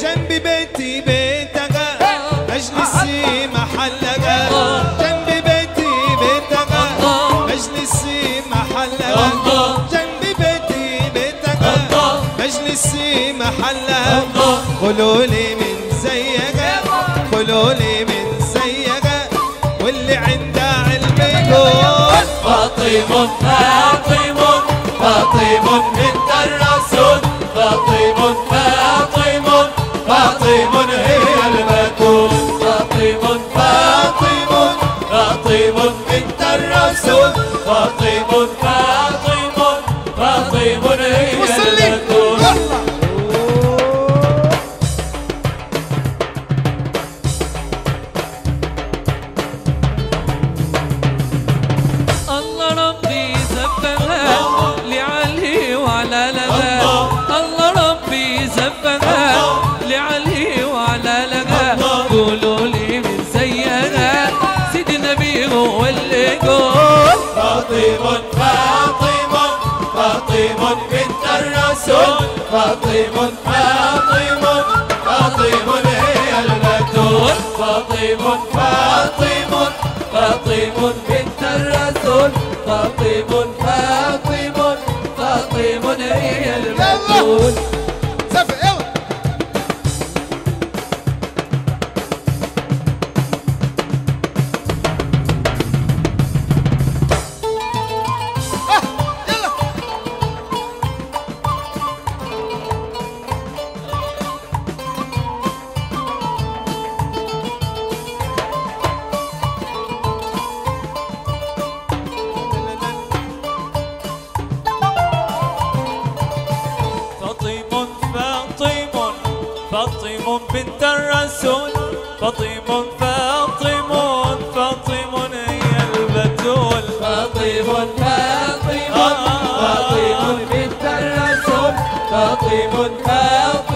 جنب بيتي بيتك مجلسي محلك، جنب بيتي بيتك مجلسي محلك، جنب بيتي بيتك مجلسي محلك. قولولي من زيك، قولولي من زيك، واللي عنده علم يقول فاطم فاطم فاطم بنت الرسول، فاطم فاطم فاطم هي البتول، فاطم فاطم فاطم بنت الرسول، فاطم فاطم فاطم هي البتول. الله ربي زبها لعلي وعلى لها، الله ربي زبها لعلي وعلى لها. قولوا لي من زيها سيد النبي هو اللي يقول فاطم فاطم فاطم بنت الرسول، فاطم فاطم فاطم هي البتول، فاطم فاطم فاطم بنت الرسول، فاطم فاطم فاطم هي البتول. فاطم بنت الرسول، فاطم فاطم فاطم هي البتول، فاطم فاطم فاطم بنت الرسول، فاطم فاطم